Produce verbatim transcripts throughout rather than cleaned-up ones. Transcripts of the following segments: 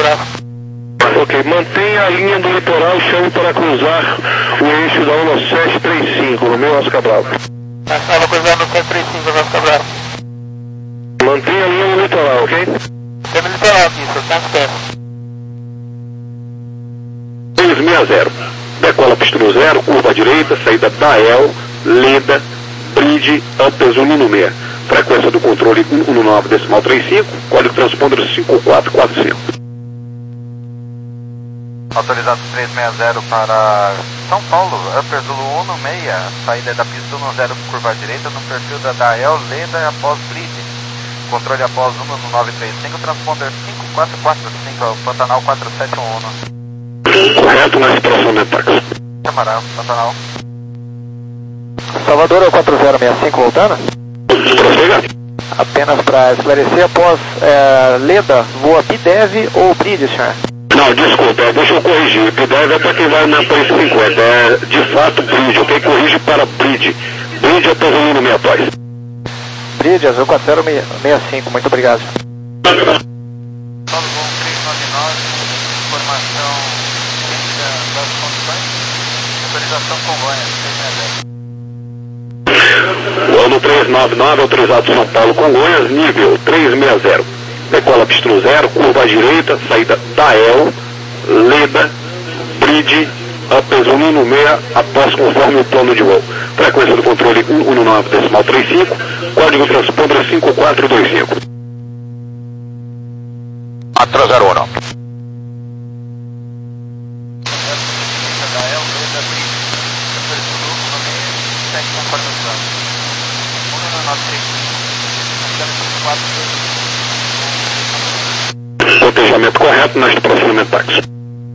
Bravo. Ok, mantenha a linha do litoral, chame para cruzar o eixo da um sete três cinco, Romeu Oscar Bravo. Estava cruzando no sete três cinco, Oscar Bravo. Mantenha a linha no litoral, ok? Tem no litoral aqui, só tá tempo. dois seis zero. Decola pista no zero, curva à direita, saída da El, Leda, Bridge, Upper meia. Frequência do controle um um nove decimal trinta e cinco, código transponder cinco quatro quatro cinco. Autorizado três seis zero para São Paulo, Upper Zulu um seis, saída da pista um zero, curva à direita, no perfil da Dael, Leda após Bridge. Controle após um nove três cinco, transponder cinco quatro quatro cinco, Pantanal quatro sete um um. Correto na expressão de táxi. Camarão, Pantanal. Salvador é o quatro zero seis cinco voltando? Prossiga. Apenas para esclarecer, após é, Leda, voa Pidev ou Bridge, senhor? Não, desculpa, deixa eu corrigir. Pidev é para quem vai na Paris cinquenta. É de fato Bridge, ok? Corrige para Bridge. Bridge é Pesolino meia após. Bridge, azul quatro zero seis cinco, muito obrigado. Paulo Bom três nove nove, informação crítica das condições, autorização Congonhas, três seis zero. O ano três nove nove, autorizado São Paulo Congonhas, nível três seis zero. Decola pista no zero, curva à direita, saída da El, Leda, Bridge, Upper meia, após conforme o plano de voo. Frequência do controle um um nove decimal trinta e cinco, código transponder cinco quatro dois cinco. quatro zero um. Cotejamento correto na estacionamento táxi.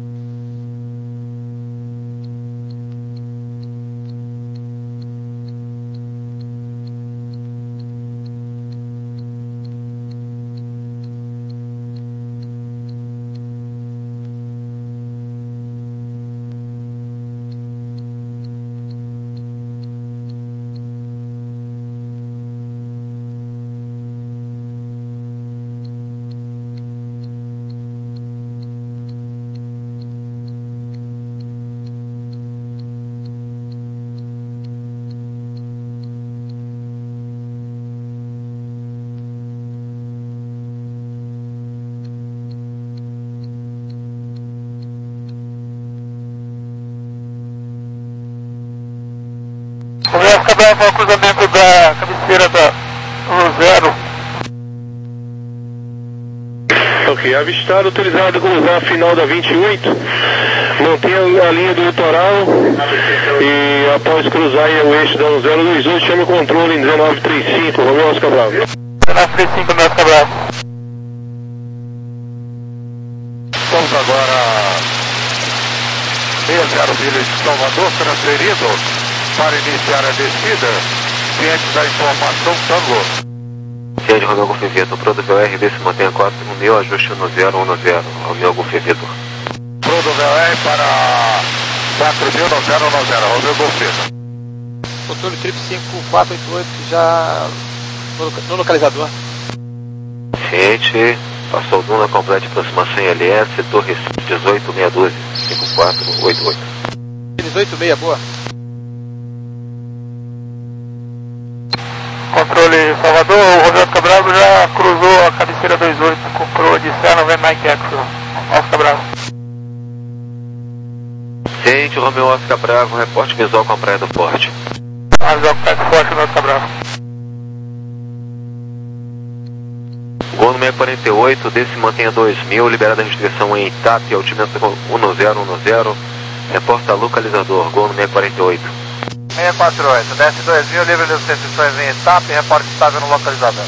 O Romeu Oscar Bravo ao cruzamento da cabeceira da um zero. Ok, avistado, autorizado a cruzar a final da vinte e oito. Mantenha a linha do litoral e após cruzar o eixo da um zero dois oito, chame o controle em dezenove trinta e cinco, Romeu Oscar Bravo. dezenove trinta e cinco, Romeu Oscar Bravo. Estamos agora seis zero milhas de Salvador, transferido para iniciar a descida. Ciente da informação, Tango. Ciente, Romeu Golf Vitor, Prodovel R B se mantém a quatro mil, ajuste um zero um zero, Romeu Golf Vitor. Prodovel R para quatro mil, nove zero nove zero, Romeu Golf Vitor. Controle triplo cinco quatro oito oito já no, no localizador. Ciente, passou Duna, complete aproximação em L S, setor Recife dezoito meia dúzia, cinco quatro oito oito. dezoito meia, boa. Controle Salvador, o Romeu Oscar Bravo já cruzou a cabeceira dois oito com proa de Serra noventa Mike Exo. Oscar Bravo. Ciente, Romeu Oscar Bravo, reporte visual com a praia do Porte. Visual com a praia do Porte, Romeu Oscar Bravo. Gol no seiscentos e quarenta e oito, desse mantém a dois mil, liberada a restrição em Itap, altimento com um zero um zero, reporta localizador, Gol no seiscentos e quarenta e oito. seis quatro oito, desce dois mil, livre de restrições em Itap, reporte estável no localizador.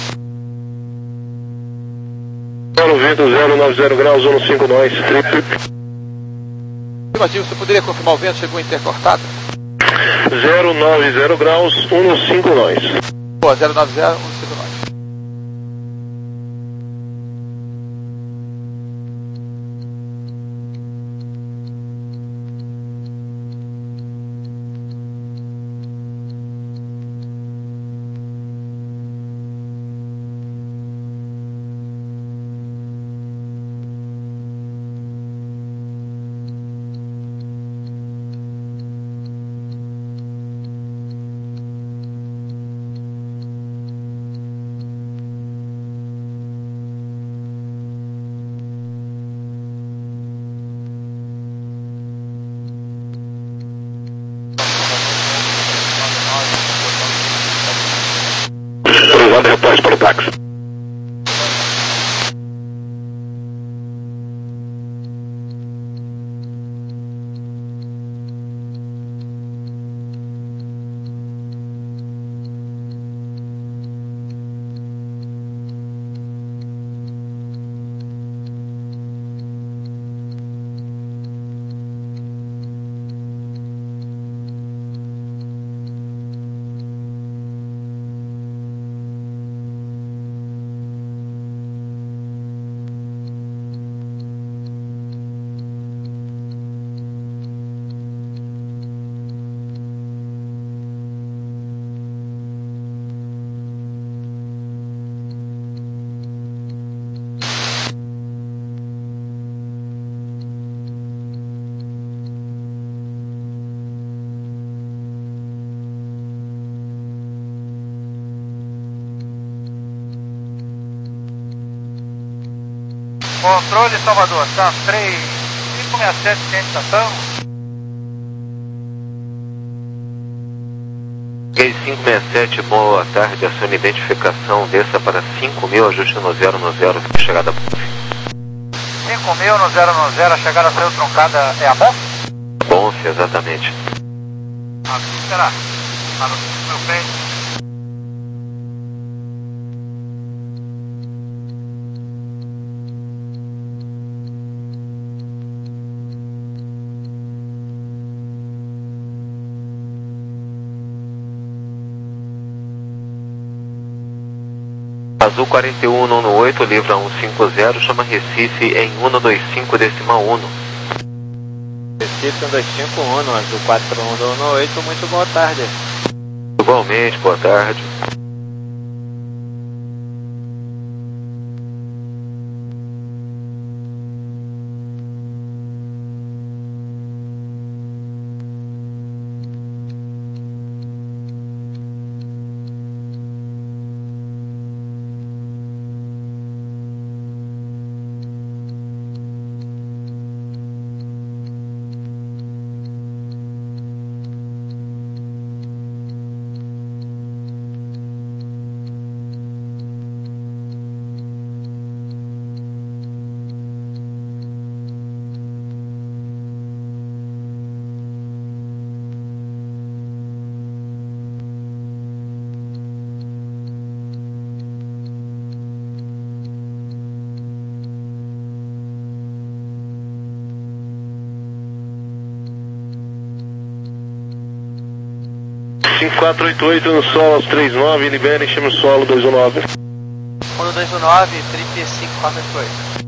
Vento zero nove zero graus, um cinco nós, trip. Afirmativo, você poderia confirmar o vento? Chegou intercortado? zero nove zero graus, um cinco nós. Boa, zero nove zero, um cinco nós. Controle Salvador, tá três cinco seis sete, sem estação. três cinco seis sete, boa tarde, a sua identificação, desça para cinco mil, ajuste no zero no zero, chegada cinco mil no zero no zero, a chegada saiu truncada, é a Bonf? Bonf, exatamente. Aqui será, tá no meu pé. Azul quarenta e um, nono oito, livra cento e cinquenta, chama Recife em cento e vinte e cinco decimal um. Recife cento e vinte e cinco, um, Azul quatro um, nono oito, muito boa tarde. Igualmente, boa tarde. cinco quatro oito oito no solo três nove, libera, enchemos o solo dois um nove. um dois um nove, trip cinco quatro oito oito.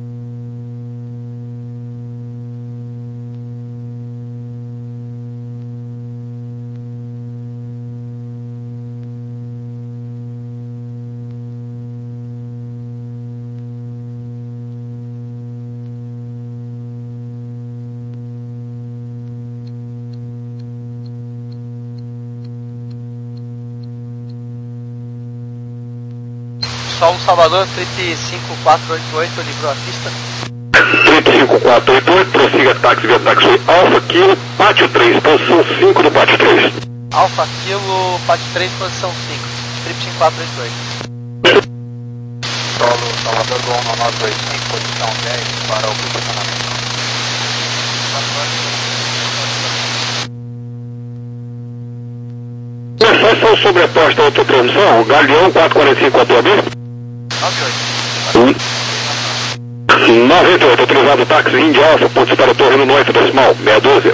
Solo Salvador, trip cinco quatro oito oito, livrou a pista. Trip cinco quatro oito oito, prossiga táxi via táxi Alfa Kilo, Pátio três, posição cinco do Pátio três. Alfa Kilo, Pátio três, posição cinco, trip cinco quatro oito oito. Solo Salvador do um nove dois cinco, posição dez para o posicionamento. Estação sobreposta à autotransmissão, Galeão quatro quarenta e cinco A T B. noventa e oito, autorizado táxi Indy Alfa, pontos para o Torreno Norte decimal, meia dúzia.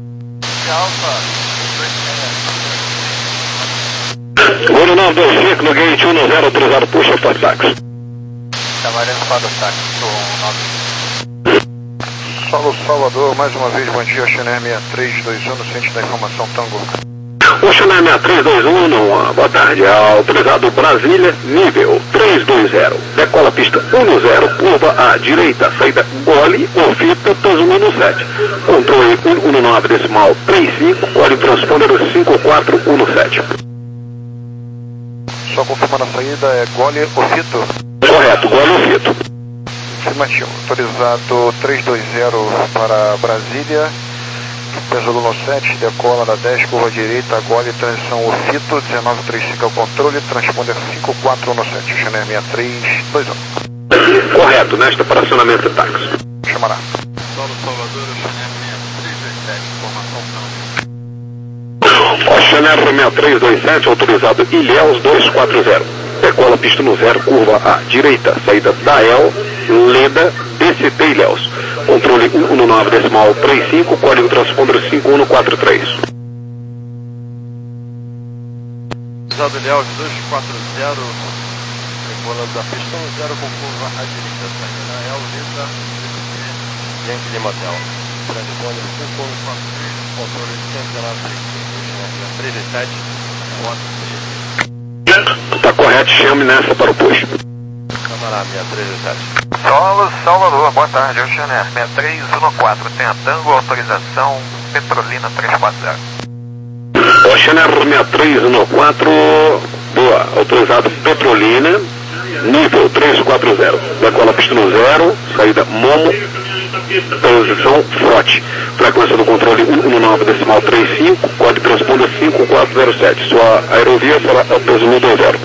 Olho nove dois cinco no gate um zero, autorizado puxa para táxi. Trabalhando para o táxi do nove. Solo Salvador, mais uma vez, bom dia, Xener seis três dois um, no centro da informação Tango. O Xener seis três dois um, não, boa tarde, autorizado Brasília, nível três dois zero, decola pista um zero, curva à direita, saída Gole, Ofita, Tasumano sete, controle cento e nove decimal trinta e cinco, Gole transponder cinco quatro um sete. Só confirmando a saída, é Gole, Ofito? Correto, Gole, Ofito. Afirmativo, autorizado três dois zero para Brasília, Pesadelo sete, decola da dez, curva direita, Gole, transição Ofito, dezenove trinta e cinco é o controle, transponder cinco quatro um sete, Xener seis três dois um. Correto, nesta para acionamento táxi. Chamará. Solo Salvador, Xener seis três dois sete, informação Tango. O Xener seis três dois sete, autorizado Ilhéus dois quatro zero, decola pista no zero, curva à direita, saída Dael, Leda, D C T Ilhéus. Controle cento e nove decimal trinta e cinco, código transponder cinco um quatro três. Usado Ilhéus dois quatro zero, decolando da pista um zero com curva à direita, saída da El, Leda, Yankee de Motel. Transponder cinco um quatro três, controle cento e dezenove trinta e cinco, três dois sete, moto. Está correto, chame nessa para o push. Camará, seis três dois sete. Solo Salvador, boa tarde, é o Xener seis três um quatro, tem a Tango, autorização Petrolina três quatro zero. O Xener seis três um quatro, boa, autorizado Petrolina, nível três quatro zero, decola pista no zero, saída Momo, posição Frote, frequência do controle um um nove decimal trinta e cinco, código transponder cinco quatro zero sete, sua aerovia será Peso dois zero.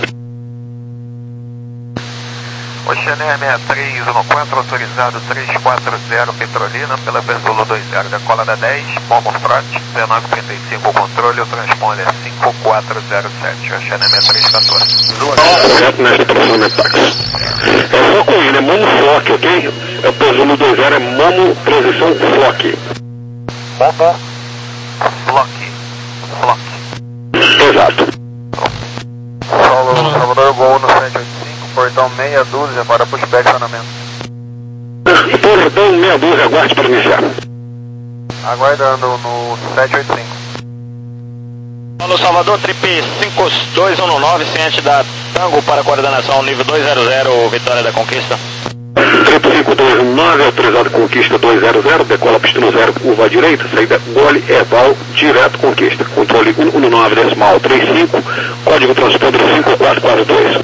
Oceaneer sessenta e três um quatro, autorizado três quatro zero Petrolina, pela Peso dois zero, decola da dez, Momo Frote, dezenove trinta e cinco, controle, o transponder cinco quatro zero sete, Oceaneer sessenta e três quatorze. Correto, nesta aproximadamente táxi. É só com ele, é Momo Flock, ok? É o Peso dois zero, é Momo Transição Flock. Momo Flock. Flock. Exato. Solo Salvador, Gol no sete oito cinco, portão meia dúzia para pushback estacionamento. Portão meia dúzia, aguarde para iniciar. Aguardando no sete oito cinco. Alô Salvador, Trip cinco dois um nove, ciente da Tango para coordenação nível dois zero zero, Vitória da Conquista. Trip cinco dois um nove, autorizado Conquista dois zero zero, decola pista no zero, curva à direita, saída Gole Eval, direto Conquista. Controle um um nove decimal trinta e cinco, código transponder cinco quatro quatro dois.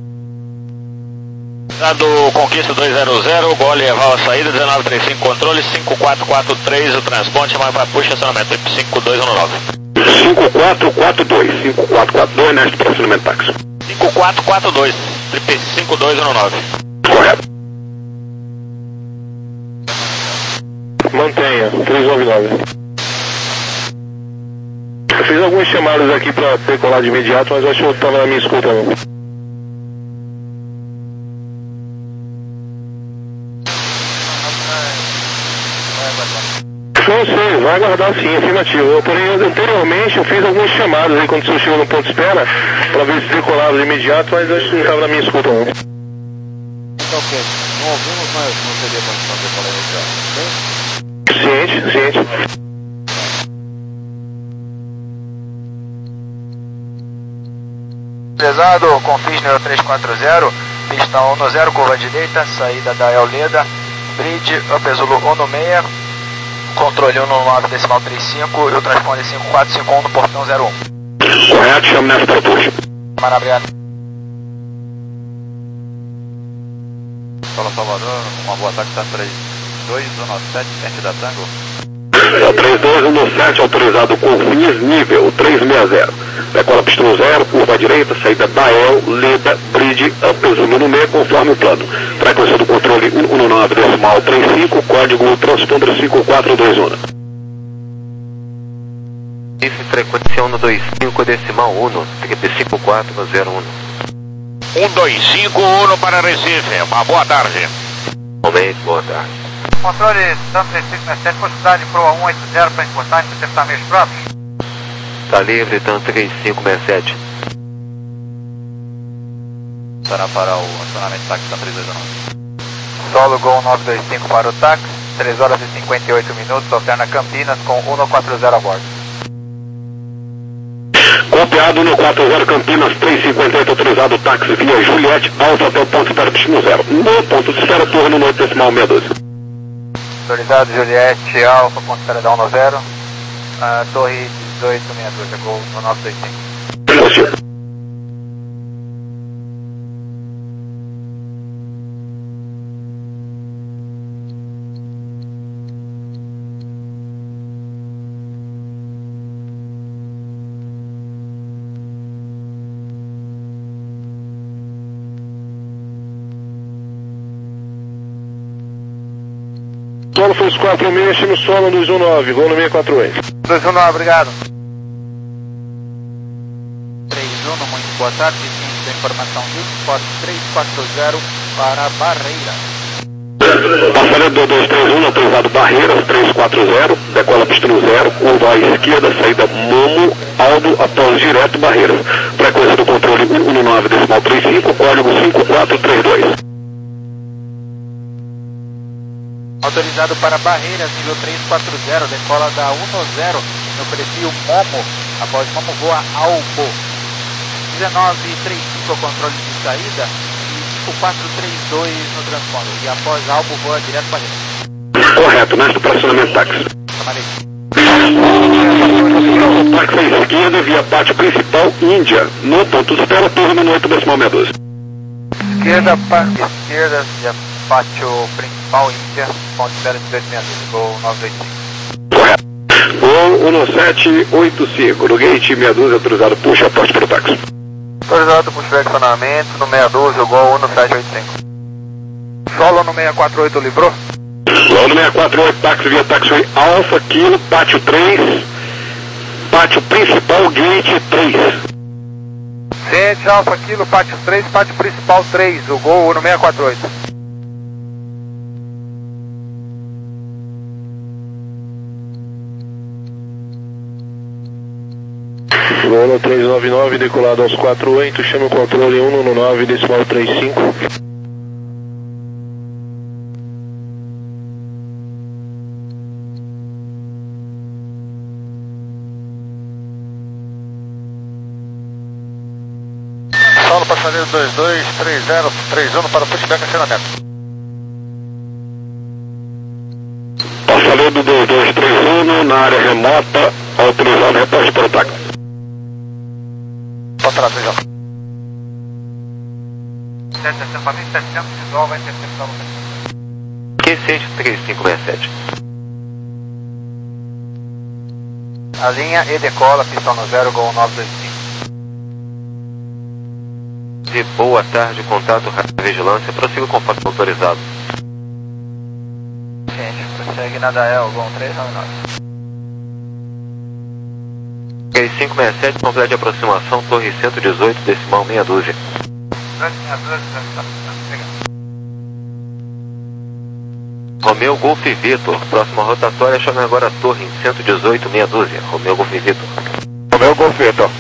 Dado Conquista dois zero zero, Gole Eval a saída, dezenove trinta e cinco, controle cinco quatro quatro três, o transporte mais para puxa estacionamento, Trip cinco dois um nove. cinco quatro quatro dois, cinco quatro quatro dois, neste estacionamento táxi. cinco quatro quatro dois, Trip cinco dois um nove. Correto. Mantenha, três nove nove. Eu fiz algumas chamadas aqui para decolar de imediato, mas eu acho que eu estava na minha escuta não. Não sei, vai aguardar sim, afirmativo. Eu, porém, anteriormente eu fiz algumas chamadas aí quando o senhor chegou no ponto de espera para ver se decolava de imediato, mas eu acho que não estava na minha escuta não. Então, ok. Não ouvimos, mas não teria condição de decolar imediato, ok? Ciente, ciente. Pesado, Confisner três quatro zero, pista um no zero, curva direita, saída da Euleda, Bridge, Peso um no seis, controle um no nove decimal trinta e cinco e o transponder cinco quatro cinco um no portão zero um. Correto, chama nessa para puxa. Maravilha. Fala Salvador, uma boa tarde, tá três dois um nove sete, frente da Tango. É o três dois um sete, autorizado Confins, nível três seis zero. Decola pista no zero, curva à direita, saída Dael, Leda, Bridge, Peso no meio, conforme o plano. Frequência do controle um um nove decimal trinta e cinco, código transponder cinco quatro dois um. Isso, frequência um dois cinco decimal um, Trip cinco quatro zero um. um dois cinco um para Recife, uma boa tarde. Momento, boa tarde. Controle Sam três cinco sete sete, possibilidade de Proa um oito zero para encostar e interceptar meios próprios. Está livre, TAM três cinco seis sete. Estará para o acionamento táxi da três dois nove. Solo Gol nove dois cinco para o táxi, três horas e cinquenta e oito minutos, alterna Campinas com um quatro zero a bordo. Copiado no quatro zero Campinas três cinquenta e oito, autorizado táxi via Juliette, Alfa até o ponto de espera pista no zero. No ponto de espera, turno no oito decimal seis doze. Autorizado Juliette, Alfa, ponto de espera da um no zero, uh, torre dezoito sessenta e dois, Gol no nove dois cinco. Positivo. Solo foi os quatro mexe no solo dois um nove, Gol no seis quatro oito. dois um nove, obrigado. três um, muito boa tarde, ciente da informação do Sport três quatro zero para Barreira. Passaria do dois três um, autorizado Barreiras três quatro zero, decola pista no zero, curva à esquerda, saída Momo, Aldo, após direto Barreiras. Frequência do controle um um nove decimal trinta e cinco, código cinco quatro três dois. Autorizado para Barreiras, nível três quatro zero, decola da um no zero, no perfil Momo, após Momo voa Albo. dezenove trinta e cinco controle de saída e cinco quatro três dois no transponder. E após Albo voa direto Barreiras. Correto, neste estacionamento táxi. Táxi à esquerda via pátio principal Índia, no ponto de espera, turno no oito decimal seis doze. esquerda, parte esquerda, já pátio principal, Índia, ponto zero dois seis dois, Gol nove dois cinco. Correto. Gol um sete oito cinco, no gate meia dúzia, autorizado, puxa a porte para o táxi. Autorizado, puxa o estacionamento, no meia dúzia, Gol um sete oito cinco. Solo no seis quatro oito, livrou? Solo no seis quatro oito, táxi via taxiway Alfa, Kilo, pátio três, pátio principal, gate três. Ciente, Alfa, Kilo, pátio três, pátio principal três, o Gol no seis quatro oito. Gol no três nove nove, decolado aos quatro oito, chama o controle um no nove, decimal três cinco. Solo passageiro dois dois três zero três um para o pushback acionamento. Passageiro dois dois três um, na área remota, autorizado, reporte para o táxi. Contrato já. setecentos para mim, setecentos visual, vai interceptar o Q seis três cinco seis sete. A linha e decola, pistão no zero, Gol nove dois cinco. De boa tarde, contato rádio vigilância, prossiga com conforme autorizado. Gente, prossegue na Dael, Gol três nove nove. Q cinco seis sete, complete de aproximação, torre cento e dezoito, decimal meia dúzia. Romeu Golf Vitor, próxima rotatória, chame agora a torre em cento e dezoito, meia dúzia. Romeu Golf Vitor. Romeu Golf Vitor.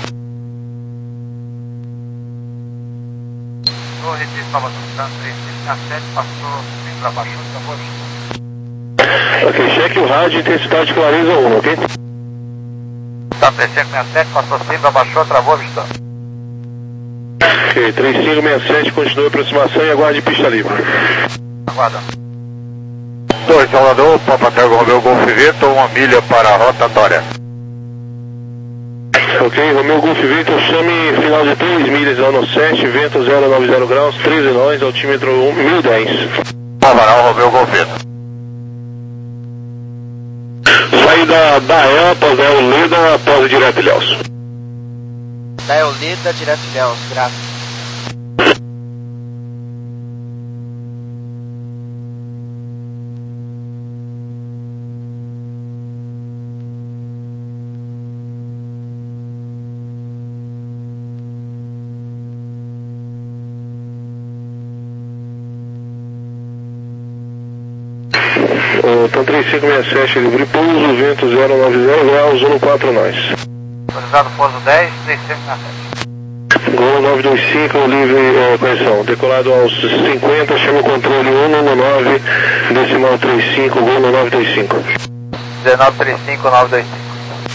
Torre de Salvador, três seis sete, passou bem para baixo, acabou. Ok, cheque o rádio, intensidade clareza um, ok? Tá, três cinco seis sete, passou cima, abaixou, travou, Vistão. Ok, três cinco seis sete, continue a aproximação e aguarde pista livre. Aguarda. Torre Salvador, Papa Tango Romeu Golf Vitor, uma milha para a rotatória. Ok, Romeu Golf Vitor, chame final de três milhas lá no sete, vento zero nove zero graus, treze nós, altímetro mil e dez. Alvaral Romeu Golf Vitor. Saída da E L, após a Leda, após direto Ilhéus. Dael Lida, direto Ilhéus, graças. Então três cinco seis sete, livre pouso, vento zero nove zero graus, um quatro nós. Autorizado pouso dez, três cinco seis sete. Gol nove dois cinco, livre, é, correção, decolado aos cinquenta, chama o controle um no nove, decimal três cinco, gol no nove dois cinco. dezenove trinta e cinco, nove dois cinco.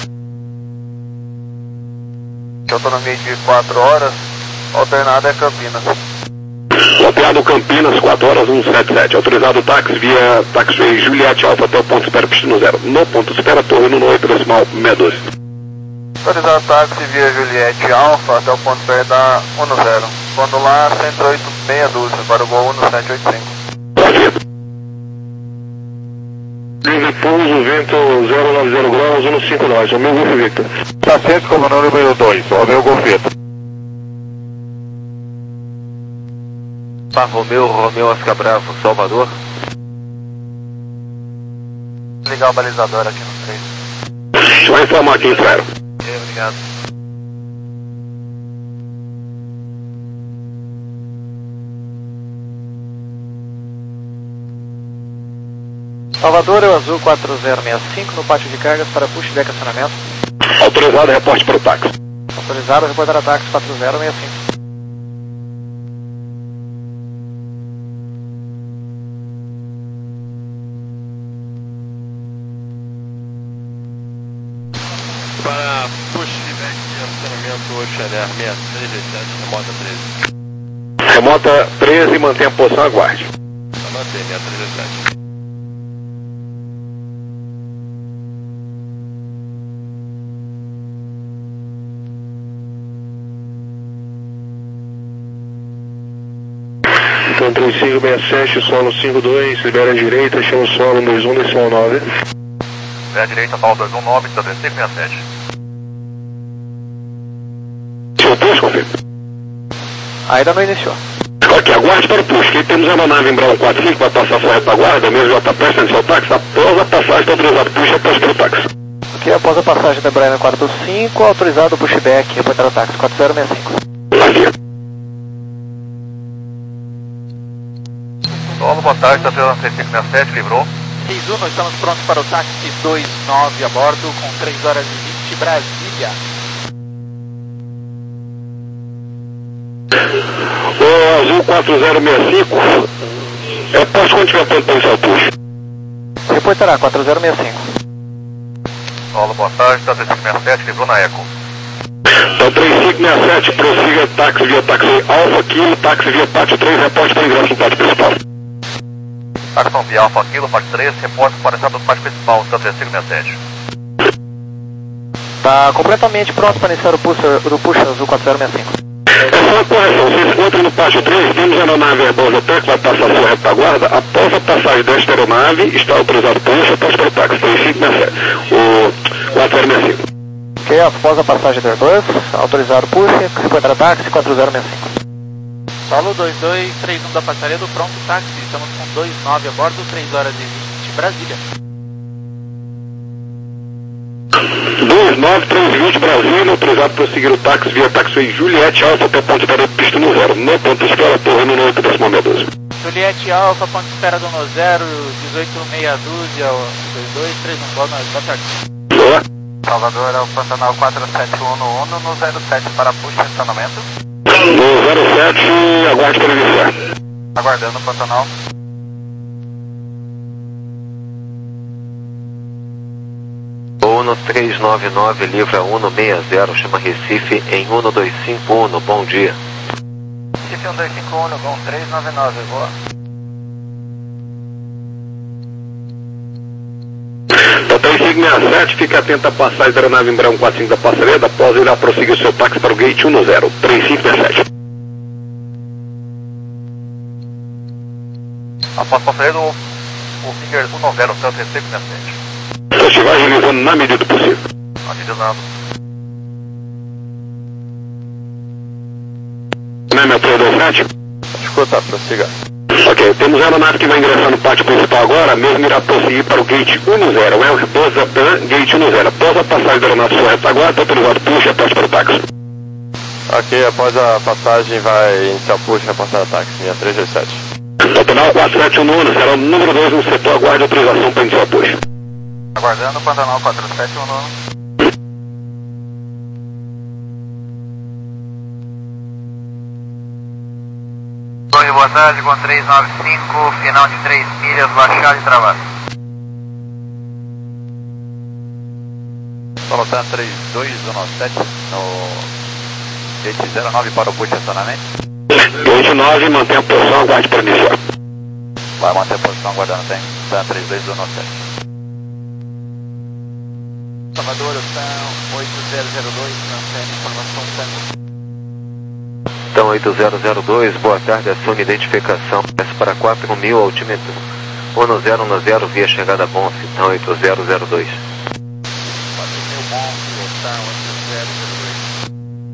Autonomia de quatro horas, alternada é Campinas. Loteado Campinas, quatro horas, cento e setenta e sete. Autorizado táxi via taxiway Juliette Alfa até o ponto espera, pista no zero. No ponto espera, torre no oito, decimal meia doze. Autorizado táxi via Juliette Alfa até o ponto espera da um no zero. Quando lá, cento e oito, meia dúzia, para o Gol um sete oito cinco. Livre pouso, vento zero nove zero graus, um cinco nós, Romeu Golf Victor. Paciente como número dois, Romeu Golf Vitor. Pá, Romeu, Romeu Oscar Bravo, Salvador. Vou ligar o balizador aqui no três. Vai informar aqui, Frero. Ok, obrigado. Salvador, é o azul quatro zero seis cinco no pátio de cargas para pushback acionamento. Autorizado, reporte para o táxi. Autorizado, reportar ataques quatro zero seis cinco. Para pushback de acionamento Xaner seis três dois sete, remota treze. Remota treze, mantém a posição, aguarde. Anotei, seis três dois sete. três cinco seis sete, solo cinco dois, libera a direita, chama o solo um dois um, decimal nove. Libera a direita, solo dois um nove, três cinco seis sete. Seu push, confirma. Ainda não iniciou. Ok, aguarde para o push. Aqui temos uma nave em Brown quatro cinco, vai passar sua retaguarda, mesmo J P, sem seu táxi, após a passagem está autorizado push após pelo táxi. Ok, após a passagem da Embraer quatro cinco, autorizado o pushback, reportar o táxi quatro zero seis cinco. Aqui. Solo, boa tarde, está três cinco seis sete, livrou. seis um, nós estamos prontos para o táxi dois nove a bordo, com três horas e vinte, Brasília. O Azul quatro zero seis cinco, é posto quando tiver pronto para iniciar o push. Reportará quatro zero seis cinco. Solo, boa tarde, está três cinco seis sete, livrou na Eco. Então três cinco seis sete, prossiga táxi via táxi Alfa Kilo, táxi via pátio três, reporte para ingresso no pátio principal. Táxi via Alfa Kilo, pátio três, reporte para a entrada do pátio principal, está três cinco seis sete. Está completamente pronto para iniciar o push, o push Azul quatro zero seis cinco. É só uma correção, você se encontra no pátio três, temos a aeronave Airbus até que vai passar a sua retaguarda, após a passagem desta aeronave, está autorizado push após pelo táxi três cinco seis sete, o quatro zero seis cinco. Ok, após a passagem do Airbus, autorizado push, reportar táxi quatro zero seis cinco. Solo dois dois três um da Passaredo, pronto táxi, estamos com dois nove a bordo, três horas e vinte, Brasília. dois nove três vinte Brasília, autorizado para seguir o táxi via taxiway Juliette Alfa até ponto de espera do pista no zero. No ponto de espera, torre no oito, décimo doze. Juliette Alfa, ponto de espera do no zero, dezoito meia dúzia, dois dois três um, boa noite, boa tarde. Boa. Salvador é o Pantanal quatro sete um um no zero sete para push estacionamento. No zero sete, aguarde para iniciar. Aguardando o Pantanal. Uno três nove nove, livra um seis zero, chama Recife em um dois cinco um, bom dia. Recife um dois cinco um, Gol três nove nove, boa. Então três cinco seis sete, fique atento à passagem da aeronave em Brown quatro cinco da Passareda, após irá prosseguir o seu táxi para o gate um zero, três cinco seis sete. Após Passaredo, o Finger um zero, três cinco seis sete. Então estiver realizando na medida do possível. Avisando. Não é meu três dois sete? Escuta, prossiga. Ok, temos a aeronave que vai ingressar no pátio principal agora, mesmo irá prosseguir para o gate um zero, o Airbus Japan, gate um zero. Após a passagem da aeronave sua retaguarda, autorizado push após para o táxi. Ok, após a passagem vai iniciar o push a passar a táxi, minha três dois sete. Pantanal quatro sete um um, será o número dois no setor, aguarde autorização para iniciar o push. Aguardando o Pantanal quatro sete um um. Oi, boa tarde, com três nove cinco, final de três milhas, baixada e travada. Solo Tan três dois um sete no gate zero nove para o push estacionamento. Gate nove, mantém a posição, aguarde para iniciar. Vai manter a posição, aguardando tem. Tan três dois um sete. Salvador, Tan oito zero zero dois, transfere informação Tan. Então oito zero zero dois, boa tarde, assume identificação, peço para quatro mil, altímetro um zero um zero, via chegada Bonf, então oito zero zero dois. quatro mil Bonf, Tan oito zero zero dois.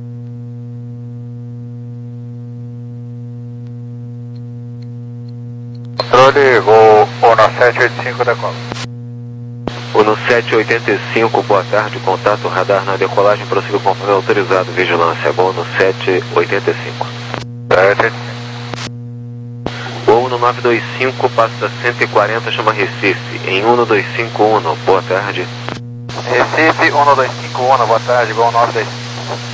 Controle, Gol um sete oito cinco, decola. um sete oito cinco, boa tarde, contato radar na decolagem, prossiga conforme autorizado, vigilância, Gol um sete oito cinco. Gol um nove dois cinco, passa cento e quarenta, chama Recife, em um dois cinco um, boa tarde. Recife um dois cinco um, boa tarde, Gol nove dois cinco.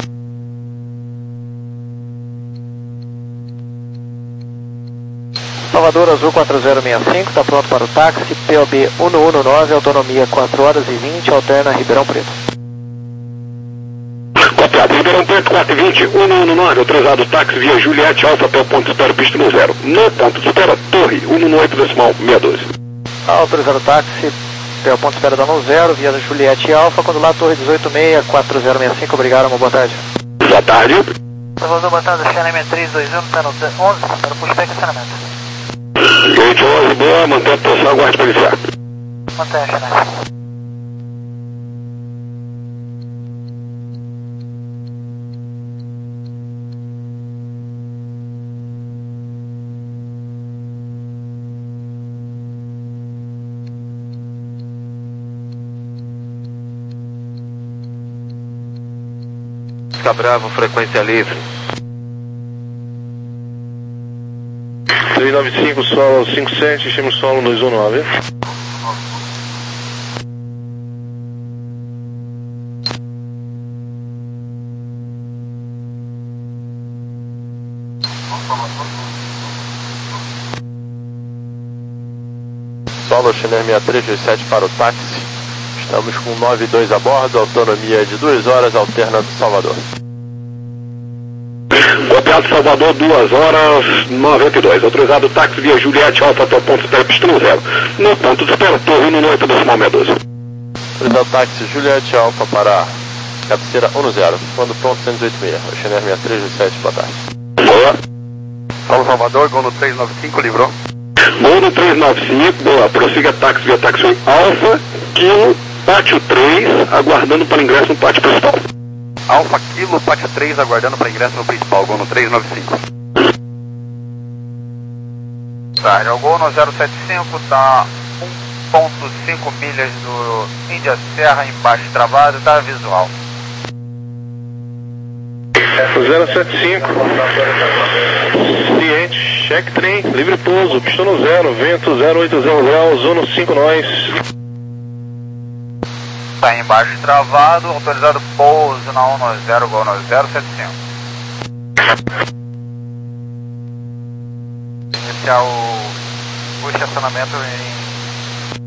Salvador Azul quatro zero seis cinco, está pronto para o táxi, P O B um um nove, autonomia quatro horas e vinte, alterna Ribeirão Preto. Copiado, Ribeirão Preto quatro vinte, um um nove, autorizado táxi via Juliette Alfa até o ponto de espera pista no zero. No ponto de espera, torre, um oito decimal seis doze. Autorizado táxi, até o ponto de espera da no zero, via Juliette Alfa, quando lá torre dezoito seis quatro zero seis cinco, obrigado, uma boa tarde. Boa tarde. Salvador, boa tarde, Xenemia três dois um, para o onze, para o pushback estacionamento. Gate onze, boa, mantém a posição, aguarde para iniciar. Mantém, Xanai. Oscar Bravo, frequência livre. três nove cinco, solo cinco sete, enchemos solo dois um nove. Solo Chiner seis três dois sete para o táxi. Estamos com nove dois a bordo, autonomia de duas horas, alternando Salvador. Copiado Salvador, duas horas noventa e dois. Autorizado táxi via Juliette Alfa até o ponto de espera Pistão zero. No ponto de espera, torre no oito decimal meia doze. Autorizado táxi Juliette Alfa para cabeceira um zero. Quando pronto, cento e oito seis. Chiner seis três dois sete, boa tarde. Boa. Solo Salvador, Gol no três nove cinco, livrou. Gol no três nove cinco, boa. Prossiga táxi via táxi Alfa, Kilo, Pátio três, aguardando para ingresso no pátio principal. Alfa Kilo, Pátio três, aguardando para ingresso no principal, Gol no três nove cinco. Tá, é o Gol no zero sete cinco, tá um ponto cinco milhas do Índia Serra, embaixo travado, tá visual. zero sete cinco. Ciente, cheque trem, livre pouso, pistono zero, vento zero oito zero graus, zona cinco nós. Tá embaixo travado, autorizado pouso na um zero, Gol no zero sete cinco. Iniciar o, o estacionamento em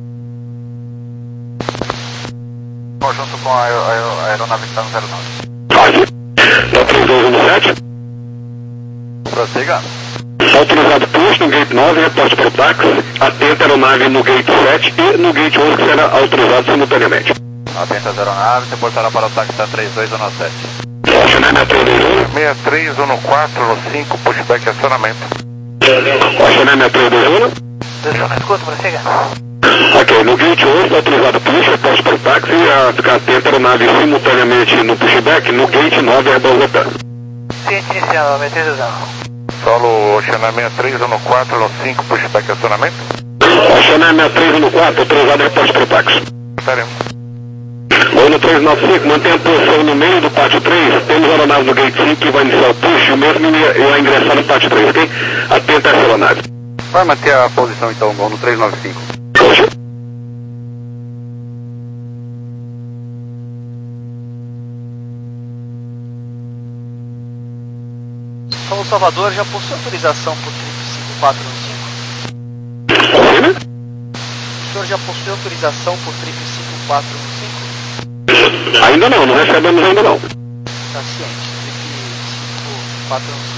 conjunto com a, a, a aeronave que está no zero nove. Tá três dois um sete. Prossiga. Autorizado push no gate nove, reporte para o táxi. Atenta a aeronave no gate sete e no gate onze, que será autorizado simultaneamente. Atenta às aeronaves, reportará para o táxi três dois um sete. Chiner seis três dois um. seis três um quatro no cinco, pushback acionamento. Chiner seis três dois um. Deixa eu escuta, prossiga. Ok, no gate onze, autorizado push, reporte para o táxi. A ficar atenta a aeronave simultaneamente no pushback no gate nove, Airbus Latam. Ciente iniciando, metrês usando. Solo Chiner seis três um quatro no cinco, pushback acionamento. Chiner seis três um quatro, autorizado reporte para o táxi. Estaremos. Gol no três nove cinco, mantenha a posição no meio do pátio três. Temos a aeronave no gate cinco que vai iniciar o push, o mesmo e vai ingressar no pátio três, ok? Atenta a essa aeronave. Vai manter a posição então, Gol no três nove cinco. Poxa. Como Salvador já possui autorização por trip cinco quatro um cinco? Confirma? O senhor já possui autorização por trip cinco quatro um cinco? Ainda não, não recebemos ainda não. Tá ciente, trip cinco quatro um cinco.